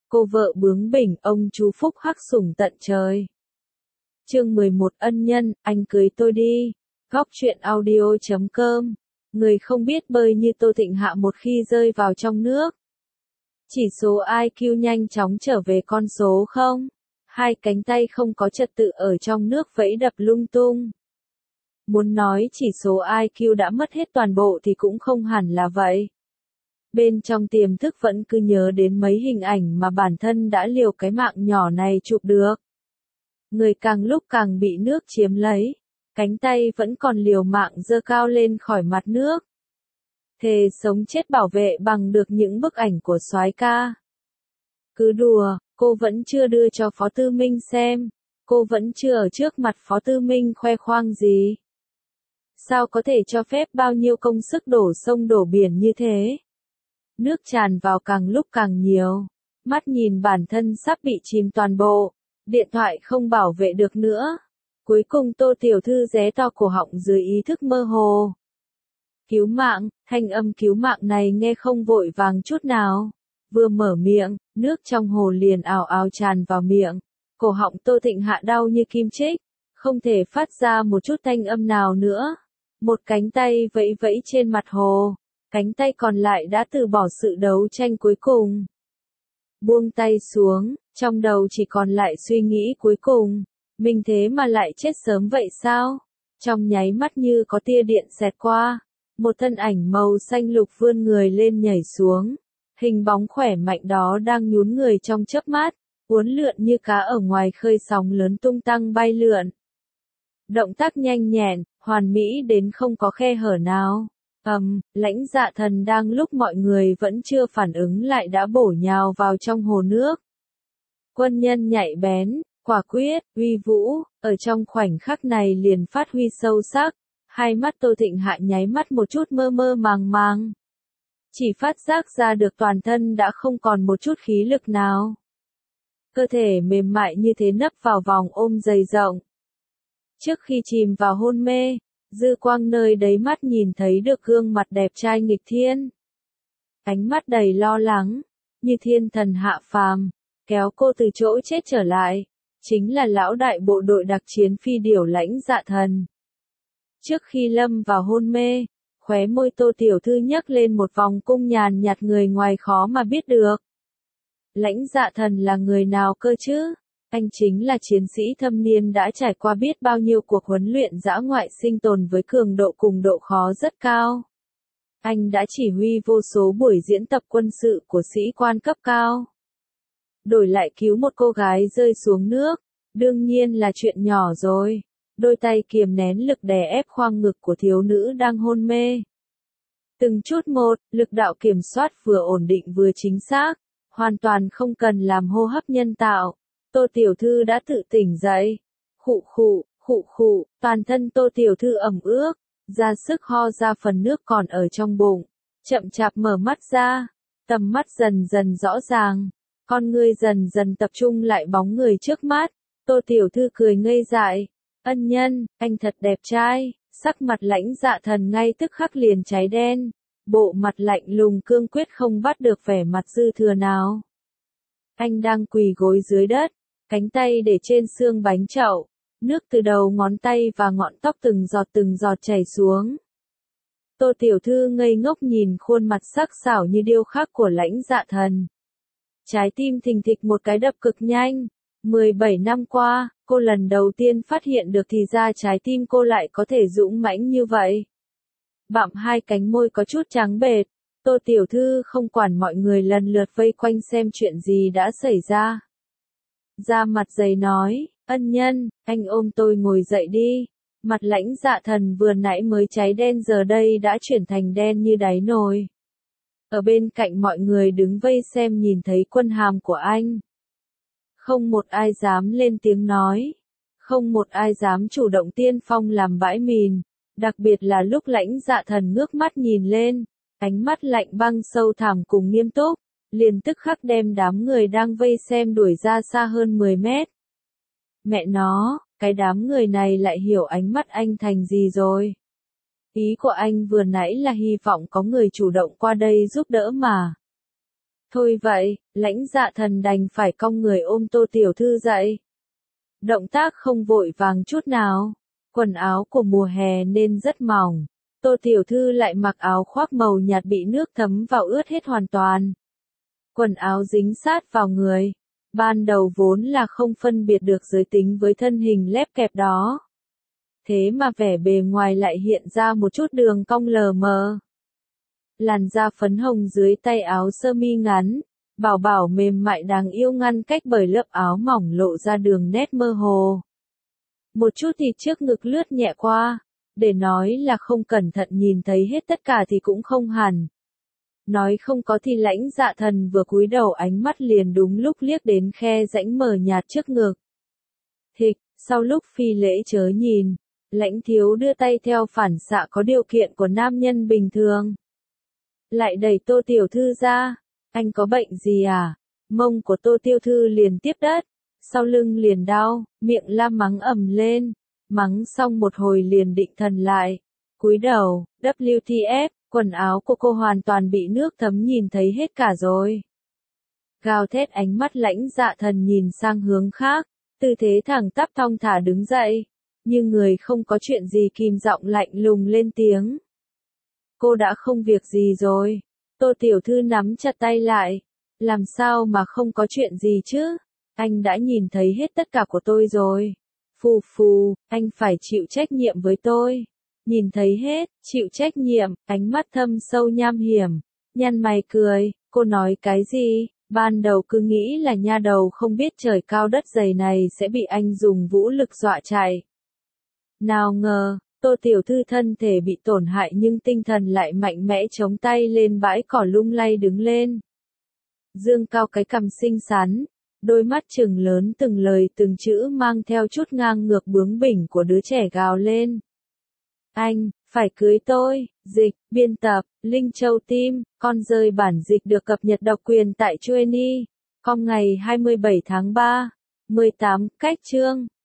cô vợ bướng bỉnh, ông chú phúc hắc sủng tận trời. Chương 11 ân nhân, anh cưới tôi đi. Góc truyện audio.com. Người không biết bơi như Tô Thịnh Hạ một khi rơi vào trong nước. Chỉ số IQ nhanh chóng trở về con số 0. Hai cánh tay không có trật tự ở trong nước vẫy đập lung tung. Muốn nói chỉ số IQ đã mất hết toàn bộ thì cũng không hẳn là vậy. Bên trong tiềm thức vẫn cứ nhớ đến mấy hình ảnh mà bản thân đã liều cái mạng nhỏ này chụp được. Người càng lúc càng bị nước chiếm lấy, cánh tay vẫn còn liều mạng giơ cao lên khỏi mặt nước. Thề sống chết bảo vệ bằng được những bức ảnh của soái ca. Cứ đùa, cô vẫn chưa đưa cho Phó Tư Minh xem, cô vẫn chưa ở trước mặt Phó Tư Minh khoe khoang gì. Sao có thể cho phép bao nhiêu công sức đổ sông đổ biển như thế? Nước tràn vào càng lúc càng nhiều, mắt nhìn bản thân sắp bị chìm toàn bộ, điện thoại không bảo vệ được nữa. Cuối cùng Tô Tiểu Thư ré to cổ họng dưới ý thức mơ hồ. Cứu mạng, thanh âm cứu mạng này nghe không vội vàng chút nào. Vừa mở miệng, nước trong hồ liền ào ào tràn vào miệng. Cổ họng Tô Thịnh Hạ đau như kim chích, không thể phát ra một chút thanh âm nào nữa. Một cánh tay vẫy vẫy trên mặt hồ, cánh tay còn lại đã từ bỏ sự đấu tranh cuối cùng. Buông tay xuống, trong đầu chỉ còn lại suy nghĩ cuối cùng. Mình thế mà lại chết sớm vậy sao? Trong nháy mắt như có tia điện xẹt qua. Một thân ảnh màu xanh lục vươn người lên nhảy xuống. Hình bóng khỏe mạnh đó đang nhún người trong chớp mắt, uốn lượn như cá ở ngoài khơi sóng lớn tung tăng bay lượn. Động tác nhanh nhẹn, hoàn mỹ đến không có khe hở nào. Lãnh Dạ Thần đang lúc mọi người vẫn chưa phản ứng lại đã bổ nhào vào trong hồ nước. Quân nhân nhạy bén, quả quyết, uy vũ, ở trong khoảnh khắc này liền phát huy sâu sắc. Hai mắt Tô Thịnh Hạ nháy mắt một chút mơ mơ màng màng. Chỉ phát giác ra được toàn thân đã không còn một chút khí lực nào. Cơ thể mềm mại như thế nấp vào vòng ôm dày rộng. Trước khi chìm vào hôn mê, dư quang nơi đáy mắt nhìn thấy được gương mặt đẹp trai nghịch thiên. Ánh mắt đầy lo lắng, như thiên thần hạ phàm, kéo cô từ chỗ chết trở lại. Chính là lão đại bộ đội đặc chiến phi điểu Lãnh Dạ Thần. Trước khi lâm vào hôn mê, khóe môi Tô Tiểu Thư nhấc lên một vòng cung nhàn nhạt người ngoài khó mà biết được. Lãnh Dạ Thần là người nào cơ chứ? Anh chính là chiến sĩ thâm niên đã trải qua biết bao nhiêu cuộc huấn luyện dã ngoại sinh tồn với cường độ cùng độ khó rất cao. Anh đã chỉ huy vô số buổi diễn tập quân sự của sĩ quan cấp cao. Đổi lại cứu một cô gái rơi xuống nước, đương nhiên là chuyện nhỏ rồi. Đôi tay kiềm nén lực đè ép khoang ngực của thiếu nữ đang hôn mê. Từng chút một, lực đạo kiểm soát vừa ổn định vừa chính xác, hoàn toàn không cần làm hô hấp nhân tạo. Tô Tiểu Thư đã tự tỉnh dậy. Khụ khụ, toàn thân Tô Tiểu Thư ẩm ướt, ra sức ho ra phần nước còn ở trong bụng. Chậm chạp mở mắt ra, tầm mắt dần dần rõ ràng, con ngươi dần dần tập trung lại bóng người trước mắt. Tô Tiểu Thư cười ngây dại. Ân nhân, anh thật đẹp trai. Sắc mặt Lãnh Dạ Thần ngay tức khắc liền cháy đen. Bộ mặt lạnh lùng cương quyết không bắt được vẻ mặt dư thừa nào. Anh đang quỳ gối dưới đất, cánh tay để trên xương bánh chậu, nước từ đầu ngón tay và ngọn tóc từng giọt chảy xuống. Tô Tiểu Thư ngây ngốc nhìn khuôn mặt sắc sảo như điêu khắc của Lãnh Dạ Thần. Trái tim thình thịch một cái đập cực nhanh. 17 năm qua, cô lần đầu tiên phát hiện được thì ra trái tim cô lại có thể dũng mãnh như vậy. Bặm hai cánh môi có chút trắng bệch, Tô Tiểu Thư không quản mọi người lần lượt vây quanh xem chuyện gì đã xảy ra. Da mặt dày nói, ân nhân, anh ôm tôi ngồi dậy đi. Mặt Lãnh Dạ Thần vừa nãy mới cháy đen giờ đây đã chuyển thành đen như đáy nồi. Ở bên cạnh mọi người đứng vây xem nhìn thấy quân hàm của anh. Không một ai dám lên tiếng nói. Không một ai dám chủ động tiên phong làm bãi mìn. Đặc biệt là lúc Lãnh Dạ Thần ngước mắt nhìn lên. Ánh mắt lạnh băng sâu thẳm cùng nghiêm túc. Liền tức khắc đem đám người đang vây xem đuổi ra xa hơn 10 mét. Mẹ nó, cái đám người này lại hiểu ánh mắt anh thành gì rồi. Ý của anh vừa nãy là hy vọng có người chủ động qua đây giúp đỡ mà. Thôi vậy, Lãnh Dạ Thần đành phải cong người ôm Tô Tiểu Thư dậy. Động tác không vội vàng chút nào. Quần áo của mùa hè nên rất mỏng. Tô Tiểu Thư lại mặc áo khoác màu nhạt bị nước thấm vào ướt hết hoàn toàn. Quần áo dính sát vào người. Ban đầu vốn là không phân biệt được giới tính với thân hình lép kẹp đó. Thế mà vẻ bề ngoài lại hiện ra một chút đường cong lờ mờ. Làn da phấn hồng dưới tay áo sơ mi ngắn, bảo bảo mềm mại đáng yêu ngăn cách bởi lớp áo mỏng lộ ra đường nét mơ hồ. Một chút thịt trước ngực lướt nhẹ qua, để nói là không cẩn thận nhìn thấy hết tất cả thì cũng không hẳn. Nói không có thì Lãnh Dạ Thần vừa cúi đầu ánh mắt liền đúng lúc liếc đến khe rãnh mờ nhạt trước ngực. Thịch, sau lúc phi lễ chớ nhìn, Lãnh Thiếu đưa tay theo phản xạ có điều kiện của nam nhân bình thường. Lại đẩy Tô Tiểu Thư ra, anh có bệnh gì à? Mông của Tô Tiểu Thư liền tiếp đất, sau lưng liền đau, miệng la mắng ầm lên, mắng xong một hồi liền định thần lại. Cúi đầu, WTF, quần áo của cô hoàn toàn bị nước thấm nhìn thấy hết cả rồi. Gào thét ánh mắt Lãnh Dạ Thần nhìn sang hướng khác, tư thế thẳng tắp thong thả đứng dậy, nhưng người không có chuyện gì kìm giọng lạnh lùng lên tiếng. Cô đã không việc gì rồi. Tô Tiểu Thư nắm chặt tay lại. Làm sao mà không có chuyện gì chứ? Anh đã nhìn thấy hết tất cả của tôi rồi. Phù phù, anh phải chịu trách nhiệm với tôi. Nhìn thấy hết, chịu trách nhiệm, ánh mắt thâm sâu nham hiểm. Nhăn mày cười, cô nói cái gì? Ban đầu cứ nghĩ là nha đầu không biết trời cao đất dày này sẽ bị anh dùng vũ lực dọa chạy. Nào ngờ, Tô Tiểu Thư thân thể bị tổn hại nhưng tinh thần lại mạnh mẽ chống tay lên bãi cỏ lung lay đứng lên. Dương cao cái cằm xinh xắn, đôi mắt trừng lớn từng lời từng chữ mang theo chút ngang ngược bướng bỉnh của đứa trẻ gào lên. Anh, phải cưới tôi, dịch, biên tập, Linh Châu Tim, con rơi bản dịch được cập nhật độc quyền tại Chueni, com ngày 27 tháng 3, 18, cách chương.